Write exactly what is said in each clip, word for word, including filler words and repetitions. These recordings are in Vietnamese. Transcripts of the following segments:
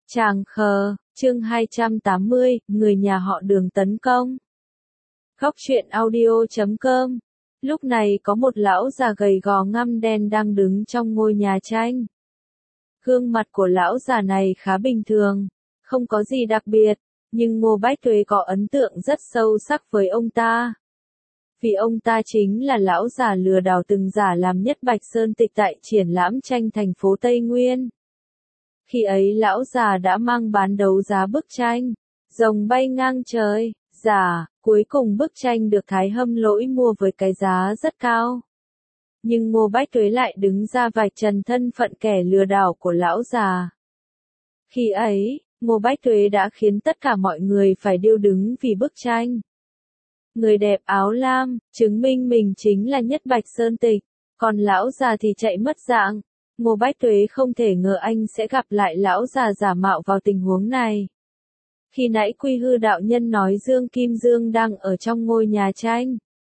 Tràng khờ, chương hai trăm tám mươi, người nhà họ Đường tấn công. Góc truyện audio chấm com. Lúc này có một lão già gầy gò ngăm đen đang đứng trong ngôi nhà tranh. Gương mặt của lão già này khá bình thường, không có gì đặc biệt, nhưng Ngô Bách Tuế có ấn tượng rất sâu sắc với ông ta. Vì ông ta chính là lão già lừa đảo từng giả làm nhất Bạch Sơn Tịch tại triển lãm tranh thành phố Tây Nguyên. Khi ấy lão già đã mang bán đấu giá bức tranh, rồng bay ngang trời, giả, cuối cùng bức tranh được Thái Hâm Lỗi mua với cái giá rất cao. Nhưng Ngô Bách Tuế lại đứng ra vạch trần thân phận kẻ lừa đảo của lão già. Khi ấy, Ngô Bách Tuế đã khiến tất cả mọi người phải điêu đứng vì bức tranh. Người đẹp áo lam, chứng minh mình chính là nhất Bạch Sơn Tịch, còn lão già thì chạy mất dạng. Ngô Bách Tuế không thể ngờ anh sẽ gặp lại lão già giả mạo vào tình huống này. Khi nãy Quy Hư đạo nhân nói Dương Kim Dương đang ở trong ngôi nhà tranh,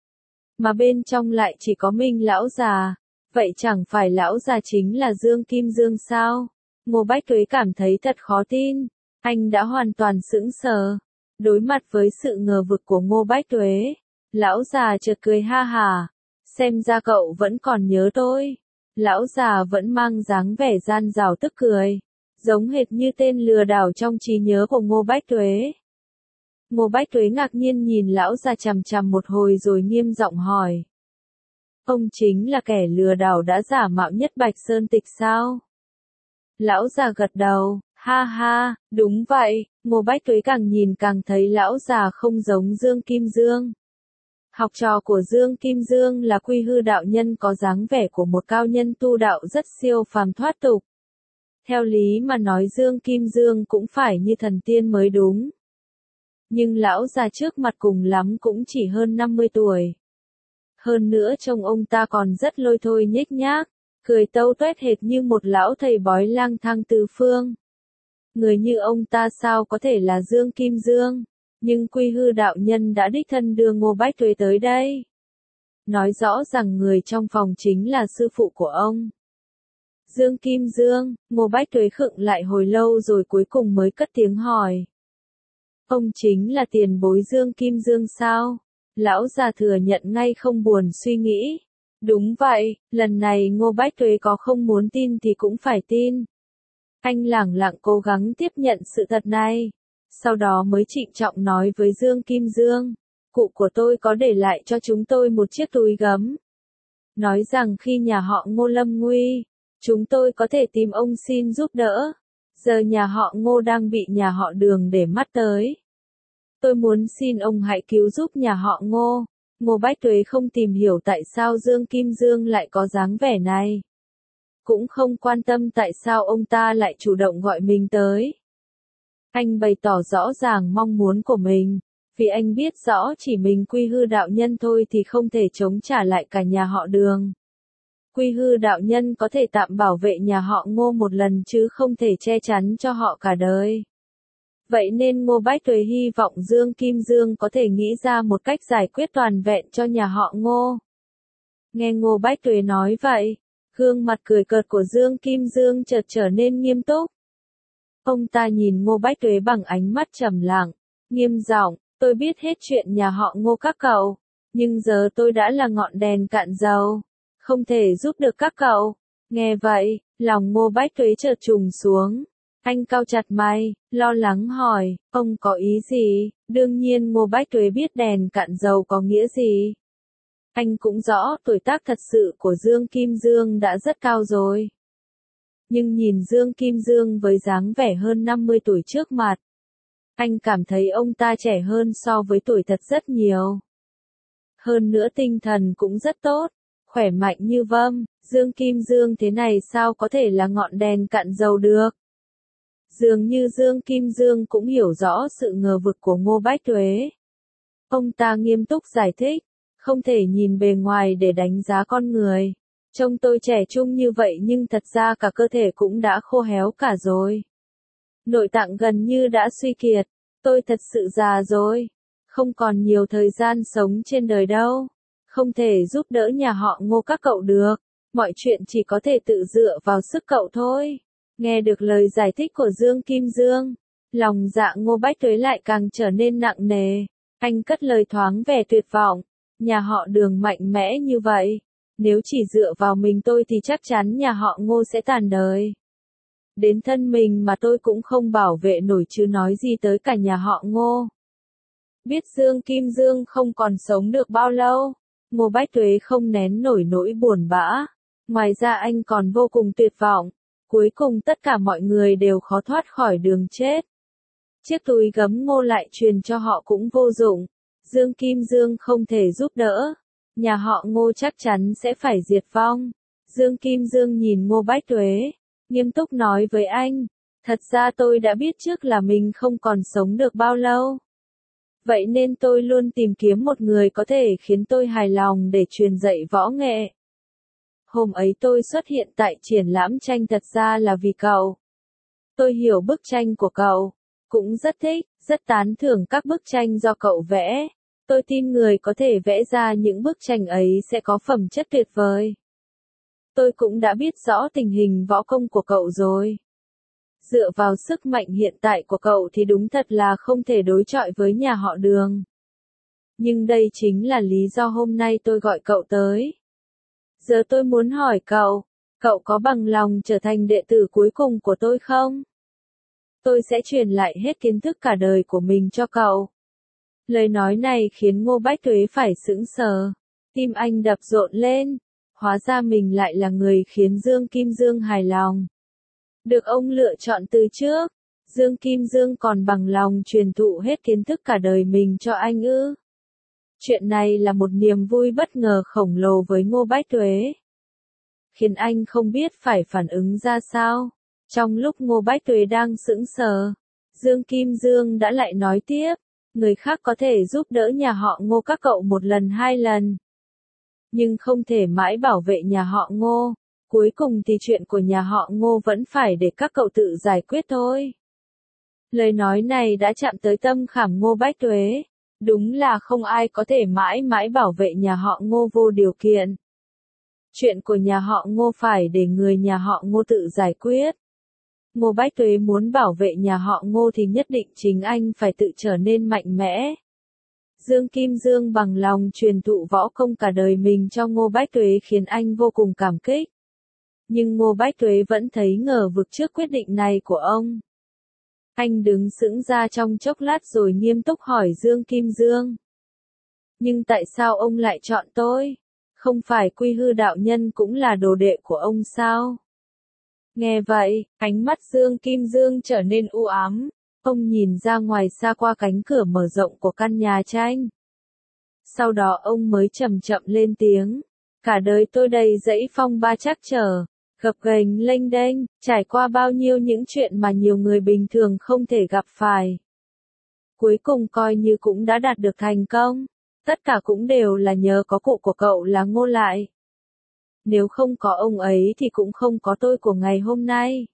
mà bên trong lại chỉ có mình lão già, vậy chẳng phải lão già chính là Dương Kim Dương sao? Ngô Bách Tuế cảm thấy thật khó tin, anh đã hoàn toàn sững sờ. Đối mặt với sự ngờ vực của Ngô Bách Tuế, lão già chợt cười ha hả, xem ra cậu vẫn còn nhớ tôi. Lão già vẫn mang dáng vẻ gian dảo tức cười, giống hệt như tên lừa đảo trong trí nhớ của Ngô Bách Tuế. Ngô Bách Tuế ngạc nhiên nhìn lão già chằm chằm một hồi rồi nghiêm giọng hỏi. Ông chính là kẻ lừa đảo đã giả mạo nhất Bạch Sơn Tịch sao? Lão già gật đầu, ha ha, đúng vậy. Ngô Bách Tuế càng nhìn càng thấy lão già không giống Dương Kim Dương. Học trò của Dương Kim Dương là Quy Hư đạo nhân có dáng vẻ của một cao nhân tu đạo rất siêu phàm thoát tục. Theo lý mà nói Dương Kim Dương cũng phải như thần tiên mới đúng. Nhưng lão già trước mặt cùng lắm cũng chỉ hơn năm mươi tuổi. Hơn nữa trông ông ta còn rất lôi thôi nhếch nhác, cười tâu tuét hệt như một lão thầy bói lang thang tứ phương. Người như ông ta sao có thể là Dương Kim Dương? Nhưng Quy Hư đạo nhân đã đích thân đưa Ngô Bách Tuế tới đây. Nói rõ rằng người trong phòng chính là sư phụ của ông. Dương Kim Dương, Ngô Bách Tuế khựng lại hồi lâu rồi cuối cùng mới cất tiếng hỏi. Ông chính là tiền bối Dương Kim Dương sao? Lão già thừa nhận ngay không buồn suy nghĩ. Đúng vậy, lần này Ngô Bách Tuế có không muốn tin thì cũng phải tin. Anh lẳng lặng cố gắng tiếp nhận sự thật này. Sau đó mới trịnh trọng nói với Dương Kim Dương, cụ của tôi có để lại cho chúng tôi một chiếc túi gấm. Nói rằng khi nhà họ Ngô lâm nguy, chúng tôi có thể tìm ông xin giúp đỡ. Giờ nhà họ Ngô đang bị nhà họ Đường để mắt tới. Tôi muốn xin ông hãy cứu giúp nhà họ Ngô. Ngô Bách Tuế không tìm hiểu tại sao Dương Kim Dương lại có dáng vẻ này. Cũng không quan tâm tại sao ông ta lại chủ động gọi mình tới. Anh bày tỏ rõ ràng mong muốn của mình, vì anh biết rõ chỉ mình Quy Hư đạo nhân thôi thì không thể chống trả lại cả nhà họ Đường. Quy Hư đạo nhân có thể tạm bảo vệ nhà họ Ngô một lần chứ không thể che chắn cho họ cả đời. Vậy nên Ngô Bách Tuế hy vọng Dương Kim Dương có thể nghĩ ra một cách giải quyết toàn vẹn cho nhà họ Ngô. Nghe Ngô Bách Tuế nói vậy, gương mặt cười cợt của Dương Kim Dương chợt trở nên nghiêm túc. Ông ta nhìn Ngô Bách Tuế bằng ánh mắt trầm lặng, nghiêm giọng, tôi biết hết chuyện nhà họ Ngô các cậu, nhưng giờ tôi đã là ngọn đèn cạn dầu, không thể giúp được các cậu. Nghe vậy, lòng Ngô Bách Tuế chợt trùng xuống. Anh cau chặt mày, lo lắng hỏi, ông có ý gì? Đương nhiên Ngô Bách Tuế biết đèn cạn dầu có nghĩa gì. Anh cũng rõ tuổi tác thật sự của Dương Kim Dương đã rất cao rồi. Nhưng nhìn Dương Kim Dương với dáng vẻ hơn năm mươi tuổi trước mặt, anh cảm thấy ông ta trẻ hơn so với tuổi thật rất nhiều. Hơn nữa tinh thần cũng rất tốt, khỏe mạnh như vâm, Dương Kim Dương thế này sao có thể là ngọn đèn cạn dầu được? Dường như Dương Kim Dương cũng hiểu rõ sự ngờ vực của Ngô Bách Tuế. Ông ta nghiêm túc giải thích, không thể nhìn bề ngoài để đánh giá con người. Trông tôi trẻ trung như vậy nhưng thật ra cả cơ thể cũng đã khô héo cả rồi. Nội tạng gần như đã suy kiệt, tôi thật sự già rồi. Không còn nhiều thời gian sống trên đời đâu. Không thể giúp đỡ nhà họ Ngô các cậu được. Mọi chuyện chỉ có thể tự dựa vào sức cậu thôi. Nghe được lời giải thích của Dương Kim Dương, lòng dạ Ngô Bách Tuế lại càng trở nên nặng nề. Anh cất lời thoáng vẻ tuyệt vọng. Nhà họ Đường mạnh mẽ như vậy. Nếu chỉ dựa vào mình tôi thì chắc chắn nhà họ Ngô sẽ tàn đời. Đến thân mình mà tôi cũng không bảo vệ nổi chứ nói gì tới cả nhà họ Ngô. Biết Dương Kim Dương không còn sống được bao lâu, Ngô Bách Tuế không nén nổi nỗi buồn bã. Ngoài ra anh còn vô cùng tuyệt vọng. Cuối cùng tất cả mọi người đều khó thoát khỏi đường chết. Chiếc túi gấm Ngô lại truyền cho họ cũng vô dụng. Dương Kim Dương không thể giúp đỡ. Nhà họ Ngô chắc chắn sẽ phải diệt vong. Dương Kim Dương nhìn Ngô Bách Tuế, nghiêm túc nói với anh. Thật ra tôi đã biết trước là mình không còn sống được bao lâu. Vậy nên tôi luôn tìm kiếm một người có thể khiến tôi hài lòng để truyền dạy võ nghệ. Hôm ấy tôi xuất hiện tại triển lãm tranh thật ra là vì cậu. Tôi hiểu bức tranh của cậu, cũng rất thích, rất tán thưởng các bức tranh do cậu vẽ. Tôi tin người có thể vẽ ra những bức tranh ấy sẽ có phẩm chất tuyệt vời. Tôi cũng đã biết rõ tình hình võ công của cậu rồi. Dựa vào sức mạnh hiện tại của cậu thì đúng thật là không thể đối chọi với nhà họ Đường. Nhưng đây chính là lý do hôm nay tôi gọi cậu tới. Giờ tôi muốn hỏi cậu, cậu có bằng lòng trở thành đệ tử cuối cùng của tôi không? Tôi sẽ truyền lại hết kiến thức cả đời của mình cho cậu. Lời nói này khiến Ngô Bách Tuế phải sững sờ. Tim anh đập rộn lên. Hóa ra mình lại là người khiến Dương Kim Dương hài lòng. Được ông lựa chọn từ trước, Dương Kim Dương còn bằng lòng truyền thụ hết kiến thức cả đời mình cho anh ư. Chuyện này là một niềm vui bất ngờ khổng lồ với Ngô Bách Tuế. Khiến anh không biết phải phản ứng ra sao. Trong lúc Ngô Bách Tuế đang sững sờ, Dương Kim Dương đã lại nói tiếp. Người khác có thể giúp đỡ nhà họ Ngô các cậu một lần hai lần. Nhưng không thể mãi bảo vệ nhà họ Ngô. Cuối cùng thì chuyện của nhà họ Ngô vẫn phải để các cậu tự giải quyết thôi. Lời nói này đã chạm tới tâm khảm Ngô Bách Tuế. Đúng là không ai có thể mãi mãi bảo vệ nhà họ Ngô vô điều kiện. Chuyện của nhà họ Ngô phải để người nhà họ Ngô tự giải quyết. Ngô Bách Tuế muốn bảo vệ nhà họ Ngô thì nhất định chính anh phải tự trở nên mạnh mẽ. Dương Kim Dương bằng lòng truyền thụ võ công cả đời mình cho Ngô Bách Tuế khiến anh vô cùng cảm kích. Nhưng Ngô Bách Tuế vẫn thấy ngờ vực trước quyết định này của ông. Anh đứng sững ra trong chốc lát rồi nghiêm túc hỏi Dương Kim Dương. Nhưng tại sao ông lại chọn tôi? Không phải Quy Hư đạo nhân cũng là đồ đệ của ông sao? Nghe vậy, ánh mắt Dương Kim Dương trở nên u ám. Ông nhìn ra ngoài xa qua cánh cửa mở rộng của căn nhà tranh. Sau đó ông mới chậm chậm lên tiếng. Cả đời tôi đầy dẫy phong ba trắc trở, gập ghềnh lênh đênh, trải qua bao nhiêu những chuyện mà nhiều người bình thường không thể gặp phải. Cuối cùng coi như cũng đã đạt được thành công. Tất cả cũng đều là nhờ có cụ của cậu là Ngô Lại. Nếu không có ông ấy thì cũng không có tôi của ngày hôm nay.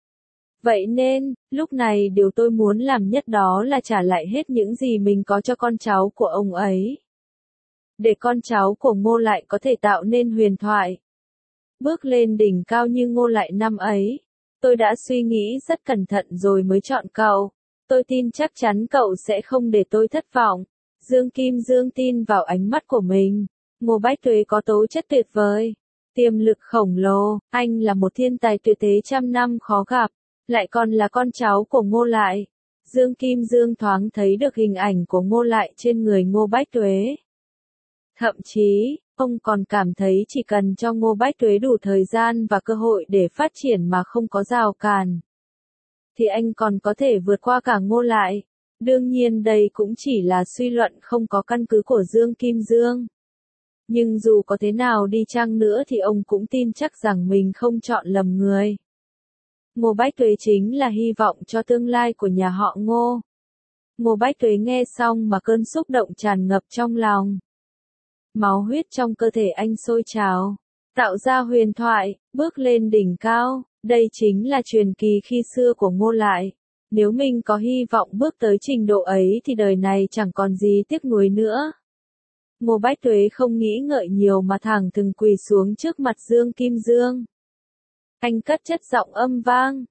Vậy nên, lúc này điều tôi muốn làm nhất đó là trả lại hết những gì mình có cho con cháu của ông ấy. Để con cháu của Ngô Lại có thể tạo nên huyền thoại. Bước lên đỉnh cao như Ngô Lại năm ấy. Tôi đã suy nghĩ rất cẩn thận rồi mới chọn cậu. Tôi tin chắc chắn cậu sẽ không để tôi thất vọng. Dương Kim Dương tin vào ánh mắt của mình. Ngô Bách Tuế có tố chất tuyệt vời. Tiềm lực khổng lồ, anh là một thiên tài tuyệt thế trăm năm khó gặp. Lại còn là con cháu của Ngô Lại. Dương Kim Dương thoáng thấy được hình ảnh của Ngô Lại trên người Ngô Bách Tuế. Thậm chí, ông còn cảm thấy chỉ cần cho Ngô Bách Tuế đủ thời gian và cơ hội để phát triển mà không có rào cản, thì anh còn có thể vượt qua cả Ngô Lại. Đương nhiên đây cũng chỉ là suy luận không có căn cứ của Dương Kim Dương. Nhưng dù có thế nào đi chăng nữa thì ông cũng tin chắc rằng mình không chọn lầm người. Ngô Bách Tuế chính là hy vọng cho tương lai của nhà họ Ngô. Ngô Bách Tuế nghe xong mà cơn xúc động tràn ngập trong lòng. Máu huyết trong cơ thể anh sôi trào, tạo ra huyền thoại, bước lên đỉnh cao. Đây chính là truyền kỳ khi xưa của Ngô Lại. Nếu mình có hy vọng bước tới trình độ ấy thì đời này chẳng còn gì tiếc nuối nữa. Ngô Bách Tuế không nghĩ ngợi nhiều mà thẳng thừng quỳ xuống trước mặt Dương Kim Dương. Anh cất chất giọng âm vang.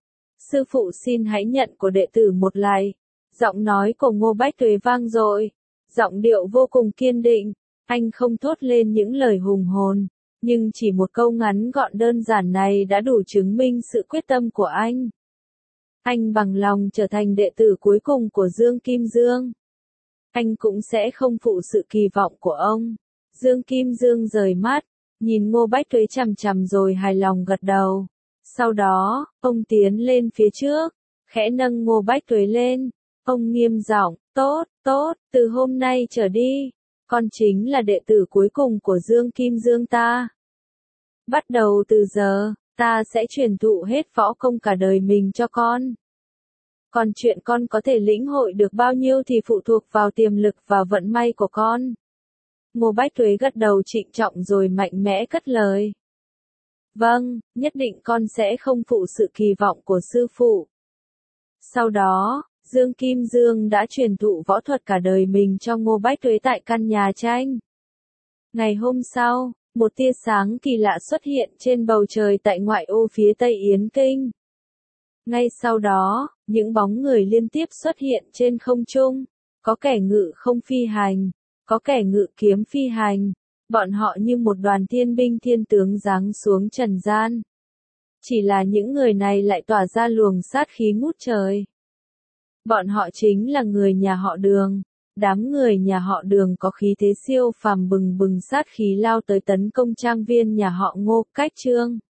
Sư phụ xin hãy nhận của đệ tử một lạy. Giọng nói của Ngô Bách Tuế vang dội, giọng điệu vô cùng kiên định. Anh không thốt lên những lời hùng hồn, nhưng chỉ một câu ngắn gọn đơn giản này đã đủ chứng minh sự quyết tâm của anh. Anh bằng lòng trở thành đệ tử cuối cùng của Dương Kim Dương. Anh cũng sẽ không phụ sự kỳ vọng của ông. Dương Kim Dương rời mắt, nhìn Ngô Bách Tuế chằm chằm rồi hài lòng gật đầu. Sau đó, ông tiến lên phía trước, khẽ nâng Ngô Bách Tuế lên. Ông nghiêm giọng, tốt, tốt, từ hôm nay trở đi, con chính là đệ tử cuối cùng của Dương Kim Dương ta. Bắt đầu từ giờ, ta sẽ truyền thụ hết võ công cả đời mình cho con. Còn chuyện con có thể lĩnh hội được bao nhiêu thì phụ thuộc vào tiềm lực và vận may của con. Ngô Bách Tuế gật đầu trịnh trọng rồi mạnh mẽ cất lời. Vâng, nhất định con sẽ không phụ sự kỳ vọng của sư phụ. Sau đó, Dương Kim Dương đã truyền thụ võ thuật cả đời mình cho Ngô Bách Tuế tại căn nhà tranh. Ngày hôm sau, một tia sáng kỳ lạ xuất hiện trên bầu trời tại ngoại ô phía Tây Yến Kinh. Ngay sau đó, những bóng người liên tiếp xuất hiện trên không trung. Có kẻ ngự không phi hành, có kẻ ngự kiếm phi hành. Bọn họ như một đoàn thiên binh thiên tướng giáng xuống trần gian. Chỉ là những người này lại tỏa ra luồng sát khí ngút trời. Bọn họ chính là người nhà họ Đường. Đám người nhà họ Đường có khí thế siêu phàm bừng bừng sát khí lao tới tấn công trang viên nhà họ Ngô, Cách Trương.